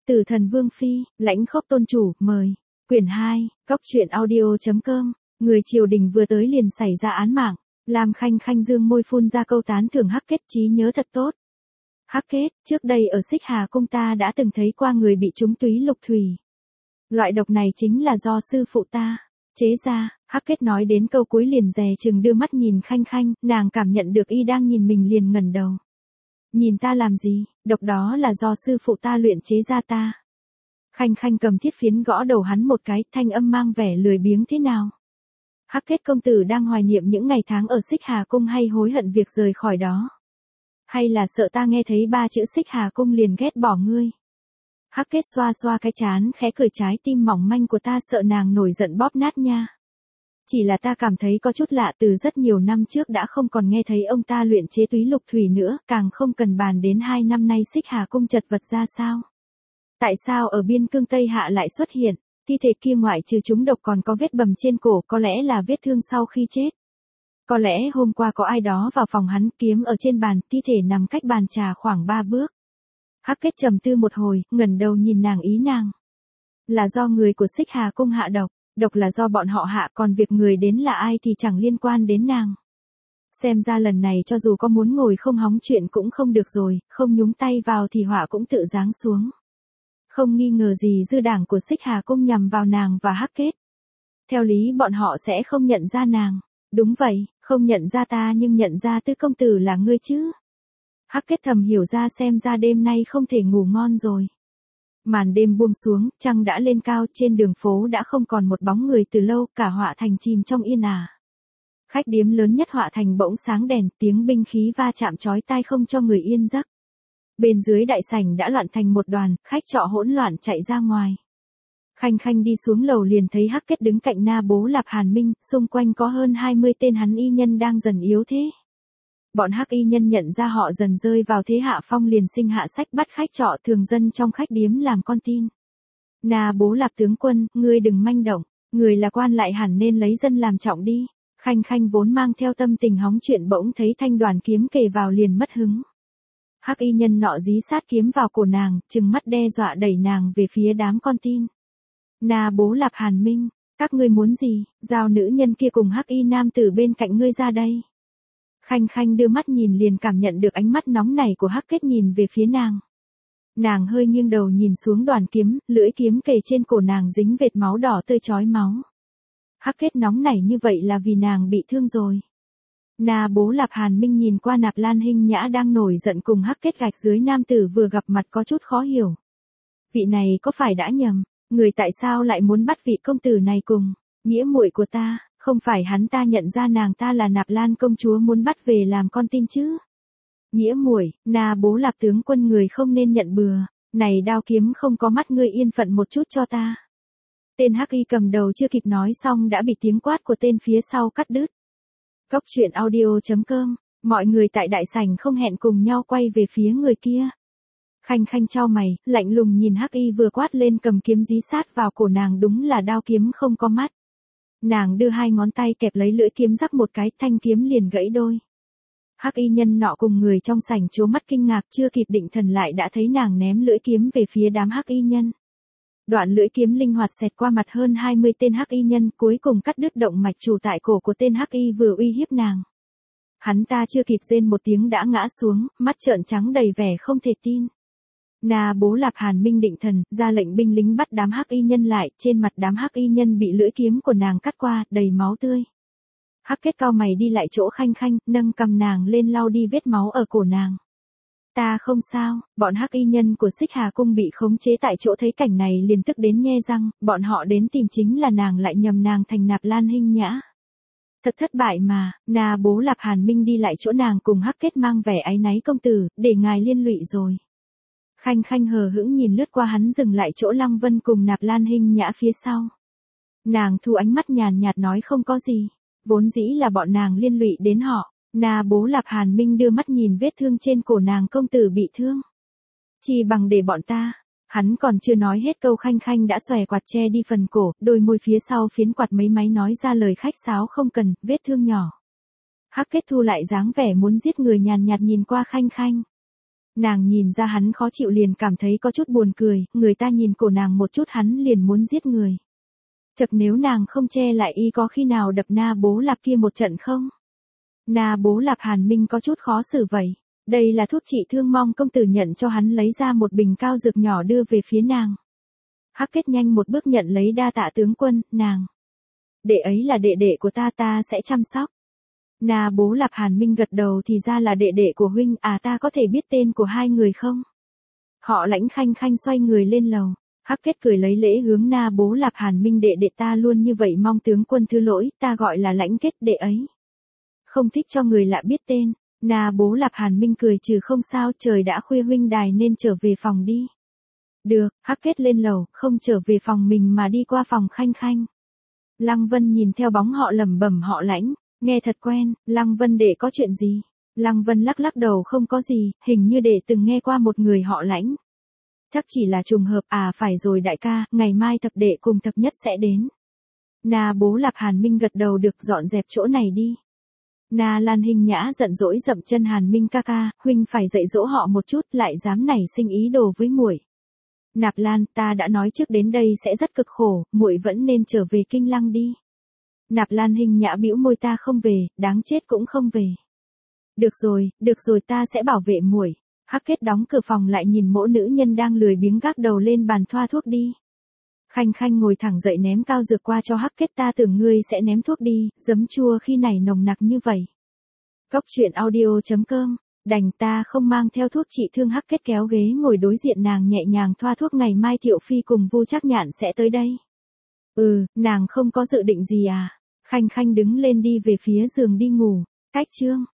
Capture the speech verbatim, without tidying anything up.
Tử Thần Vương Phi, lãnh khốc tôn chủ, mời. Quyển hai, góc truyện audio.com, người triều đình vừa tới liền xảy ra án mạng. Lam Khanh Khanh dương môi phun ra câu tán thưởng Hắc Kết, trí nhớ thật tốt. Hắc Kết, trước đây ở Xích Hà Cung ta đã từng thấy qua người bị trúng túy lục thủy. Loại độc này chính là do sư phụ ta chế ra. Hắc Kết nói đến câu cuối liền dè chừng đưa mắt nhìn Khanh Khanh, nàng cảm nhận được y đang nhìn mình liền ngẩng đầu. Nhìn ta làm gì, độc đó là do sư phụ ta luyện chế ra ta. Khanh Khanh cầm thiết phiến gõ đầu hắn một cái, thanh âm mang vẻ lười biếng thế nào. Hắc Kết công tử đang hoài niệm những ngày tháng ở Xích Hà Cung hay hối hận việc rời khỏi đó? Hay là sợ ta nghe thấy ba chữ Xích Hà Cung liền ghét bỏ ngươi? Hắc Kết xoa xoa cái trán khẽ cười, trái tim mỏng manh của ta sợ nàng nổi giận bóp nát nha. Chỉ là ta cảm thấy có chút lạ, từ rất nhiều năm trước đã không còn nghe thấy ông ta luyện chế túy lục thủy nữa, càng không cần bàn đến hai năm nay Xích Hà Cung chật vật ra sao. Tại sao ở biên cương Tây Hạ lại xuất hiện, thi thể kia ngoại trừ trúng độc còn có vết bầm trên cổ, có lẽ là vết thương sau khi chết. Có lẽ hôm qua có ai đó vào phòng hắn, kiếm ở trên bàn, thi thể nằm cách bàn trà khoảng ba bước. Hắc Kết trầm tư một hồi, ngẩng đầu nhìn nàng, ý nàng là do người của Xích Hà Cung hạ độc, độc là do bọn họ hạ, còn việc người đến là ai thì chẳng liên quan đến nàng. Xem ra lần này cho dù có muốn ngồi không hóng chuyện cũng không được rồi, không nhúng tay vào thì họa cũng tự giáng xuống. Không nghi ngờ gì dư đảng của Xích Hà Cung nhằm vào nàng và Hắc Kết. Theo lý bọn họ sẽ không nhận ra nàng. Đúng vậy, không nhận ra ta nhưng nhận ra Tứ công tử là ngươi chứ. Hắc Kết thầm hiểu ra, xem ra đêm nay không thể ngủ ngon rồi. Màn đêm buông xuống, trăng đã lên cao, trên đường phố đã không còn một bóng người từ lâu, cả Họa Thành chìm trong yên ả. Khách điếm lớn nhất Họa Thành bỗng sáng đèn, tiếng binh khí va chạm chói tai không cho người yên giấc. Bên dưới đại sảnh đã loạn thành một đoàn, khách trọ hỗn loạn chạy ra ngoài. Khanh Khanh đi xuống lầu liền thấy Hắc Kết đứng cạnh Na Bố Lạp Hàn Minh, xung quanh có hơn hai mươi tên hắn y nhân đang dần yếu thế. Bọn Hắc y nhân nhận ra họ dần rơi vào thế hạ phong liền sinh hạ sách bắt khách trọ thường dân trong khách điếm làm con tin. Na Bố Lạp tướng quân, ngươi đừng manh động, người là quan lại hẳn nên lấy dân làm trọng đi. Khanh Khanh vốn mang theo tâm tình hóng chuyện bỗng thấy thanh đoàn kiếm kề vào liền mất hứng. Hắc y nhân nọ dí sát kiếm vào cổ nàng, trừng mắt đe dọa đẩy nàng về phía đám con tin. Na Bố Lạp Hàn Minh, các ngươi muốn gì, giao nữ nhân kia cùng Hắc y nam tử bên cạnh ngươi ra đây. Khanh Khanh đưa mắt nhìn liền cảm nhận được ánh mắt nóng nảy của Hắc Kết nhìn về phía nàng. Nàng hơi nghiêng đầu nhìn xuống đoàn kiếm, lưỡi kiếm kề trên cổ nàng dính vệt máu đỏ tươi chói máu. Hắc Kết nóng nảy như vậy là vì nàng bị thương rồi. Na Bố Lạp Hàn Minh nhìn qua Nạp Lan Hinh Nhã đang nổi giận cùng Hắc Kết gạch dưới nam tử vừa gặp mặt có chút khó hiểu. Vị này có phải đã nhầm, người tại sao lại muốn bắt vị công tử này cùng nghĩa muội của ta, không phải hắn ta nhận ra nàng ta là Nạp Lan công chúa muốn bắt về làm con tin chứ? Nghĩa muội, Na Bố Lạp tướng quân người không nên nhận bừa, này đao kiếm không có mắt, ngươi yên phận một chút cho ta. Tên Hắc y cầm đầu chưa kịp nói xong đã bị tiếng quát của tên phía sau cắt đứt. Góc truyện audio.com, mọi người tại đại sảnh không hẹn cùng nhau quay về phía người kia. Khanh Khanh chau mày, lạnh lùng nhìn Hắc y vừa quát lên cầm kiếm dí sát vào cổ nàng, đúng là đao kiếm không có mắt. Nàng đưa hai ngón tay kẹp lấy lưỡi kiếm rắc một cái, thanh kiếm liền gãy đôi. Hắc y nhân nọ cùng người trong sảnh trố mắt kinh ngạc, chưa kịp định thần lại đã thấy nàng ném lưỡi kiếm về phía đám Hắc y nhân. Đoạn lưỡi kiếm linh hoạt xẹt qua mặt hơn hai mươi tên Hắc y nhân, cuối cùng cắt đứt động mạch chủ tại cổ của tên Hắc y vừa uy hiếp nàng. Hắn ta chưa kịp rên một tiếng đã ngã xuống, mắt trợn trắng đầy vẻ không thể tin. Na Bố Lạp Hàn Minh định thần, ra lệnh binh lính bắt đám Hắc y nhân lại, trên mặt đám Hắc y nhân bị lưỡi kiếm của nàng cắt qua, đầy máu tươi. Hắc Kết cau mày đi lại chỗ Khanh Khanh, nâng cầm nàng lên lau đi vết máu ở cổ nàng. Ta không sao, bọn Hắc y nhân của Xích Hà Cung bị khống chế tại chỗ thấy cảnh này liền tức đến nhe răng, bọn họ đến tìm chính là nàng lại nhầm nàng thành Nạp Lan Hinh Nhã. Thật thất bại mà. Na Bố Lạp Hàn Minh đi lại chỗ nàng cùng Hắc Kết mang vẻ áy náy, công tử, để ngài liên lụy rồi. Khanh Khanh hờ hững nhìn lướt qua hắn dừng lại chỗ Lăng Vân cùng Nạp Lan Hinh Nhã phía sau. Nàng thu ánh mắt nhàn nhạt nói không có gì, vốn dĩ là bọn nàng liên lụy đến họ. Na Bố Lạp Hàn Minh đưa mắt nhìn vết thương trên cổ nàng, công tử bị thương. Chỉ bằng để bọn ta. Hắn còn chưa nói hết câu Khanh Khanh đã xòe quạt che đi phần cổ, đôi môi phía sau phiến quạt mấy máy nói ra lời khách sáo không cần, vết thương nhỏ. Hắc Kết thu lại dáng vẻ muốn giết người nhàn nhạt nhìn qua Khanh Khanh. Nàng nhìn ra hắn khó chịu liền cảm thấy có chút buồn cười, người ta nhìn cổ nàng một chút hắn liền muốn giết người. Chật nếu nàng không che lại y có khi nào đập Na Bố Lạp kia một trận không? Na Bố Lạp Hàn Minh có chút khó xử vậy. Đây là thuốc trị thương, mong công tử nhận cho hắn, lấy ra một bình cao dược nhỏ đưa về phía nàng. Hắc Kết nhanh một bước nhận lấy, đa tạ tướng quân, nàng. Đệ ấy là đệ đệ của ta, ta sẽ chăm sóc. Na Bố Lạp Hàn Minh gật đầu, thì ra là đệ đệ của huynh, à ta có thể biết tên của hai người không? Họ Lãnh khanh khanh xoay người lên lầu. Hắc Kết cười lấy lễ hướng Na Bố Lạp Hàn Minh, đệ đệ ta luôn như vậy, mong tướng quân thứ lỗi, ta gọi là Lãnh Kết, đệ ấy không thích cho người lạ biết tên. Na Bố Lạp Hàn Minh cười trừ, không sao, trời đã khuya huynh đài nên trở về phòng đi. Được, Hắc Kết lên lầu, không trở về phòng mình mà đi qua phòng khanh khanh. Lăng Vân nhìn theo bóng họ lẩm bẩm, họ Lãnh, nghe thật quen. Lăng Vân, đệ có chuyện gì? Lăng Vân lắc lắc đầu, không có gì, hình như đệ từng nghe qua một người họ Lãnh. Chắc chỉ là trùng hợp, à phải rồi đại ca, ngày mai thập đệ cùng thập nhất sẽ đến. Na Bố Lạp Hàn Minh gật đầu, được, dọn dẹp chỗ này đi. Na Lan Hinh Nhã giận dỗi dậm chân, Hàn Minh ca ca, huynh phải dạy dỗ họ một chút, lại dám nảy sinh ý đồ với muội. Nạp Lan, ta đã nói trước đến đây sẽ rất cực khổ, muội vẫn nên trở về Kinh Lăng đi. Nạp Lan Hinh Nhã bĩu môi, ta không về, đáng chết cũng không về. Được rồi, được rồi, ta sẽ bảo vệ muội. Hắc Kết đóng cửa phòng lại, nhìn mỗ nữ nhân đang lười biếng gác đầu lên bàn thoa thuốc đi. Khanh khanh ngồi thẳng dậy ném cao dược qua cho Hắc Kết, ta tưởng ngươi sẽ ném thuốc đi, giấm chua khi này nồng nặc như vậy. Cốc truyện audio chấm com, đành ta không mang theo thuốc trị thương. Hắc Kết kéo ghế ngồi đối diện nàng, nhẹ nhàng thoa thuốc, ngày mai Thiệu Phi cùng Vu Trác Nhạn sẽ tới đây. Ừ, nàng không có dự định gì à? Khanh khanh đứng lên đi về phía giường đi ngủ. Cách chương